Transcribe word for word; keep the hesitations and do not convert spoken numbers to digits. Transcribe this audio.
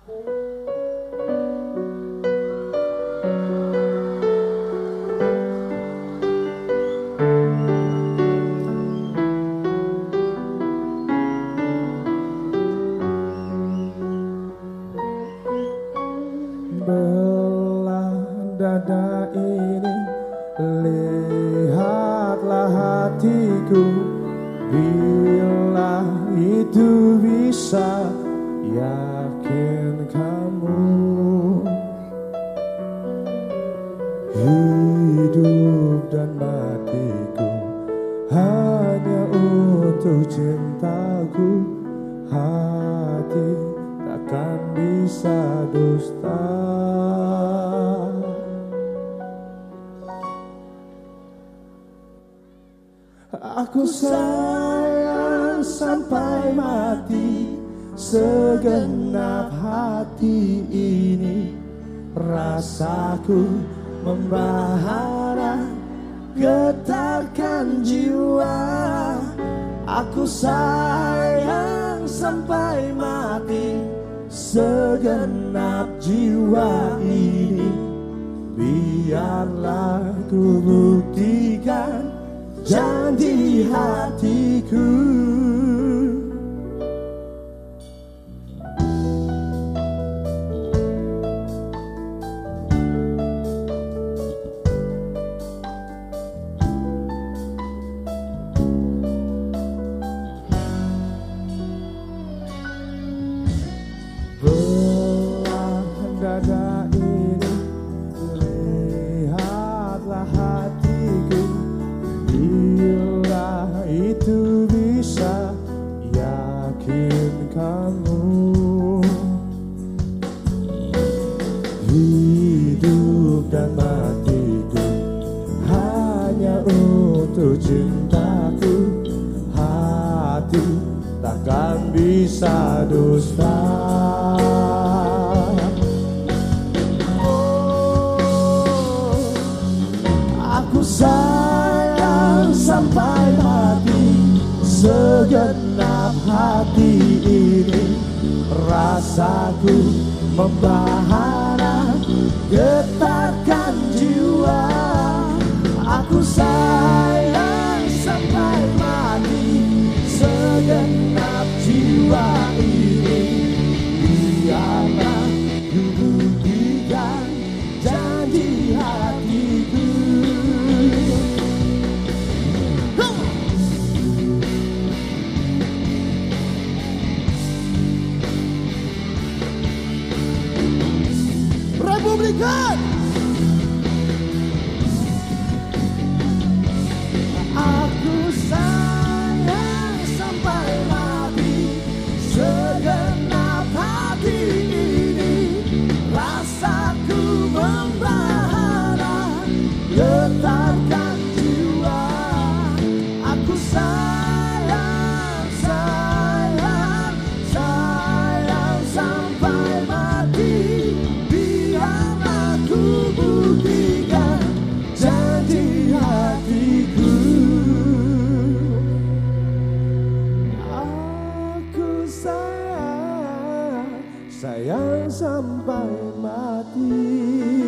Belah dada ini, lihatlah hatiku. Bila itu bisa, yakin kamu. Hidup dan matiku hanya untuk cintaku. Hati takkan bisa dusta. Aku sayang sampai mati, segenap hati ini. Rasaku membahana, getarkan jiwa. Aku sayang sampai mati, segenap jiwa ini. Biarlah ku buktikan janji hatiku. Belah dada ini, lihatlah hatiku. Bila itu bisa, yakin kamu. Hidup dan matiku hanya untuk cintaku. Hati takkan bisa dusta. Oh, aku sayang sampai mati, segenap hati ini. Rasaku membahana, getarkan jiwa. Aku sayang sampai mati, segenap jiwa ini. Biarlah ku buktikan janji hatiku. Republikan. Aku sayang sampai mati, segenap hati ini. Rasaku membahana, getarkan jiwa. Aku sayang, sayang, sayang sampai mati. Biarlah ku buktikan janji hatiku. Aku sayang, sayang sampai mati.